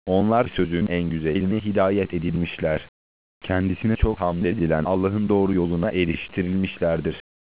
Onlar sözün en güzeline hidayet edilmişler. Kendisine çok hamd edilen Allah'ın doğru yoluna eriştirilmişlerdir.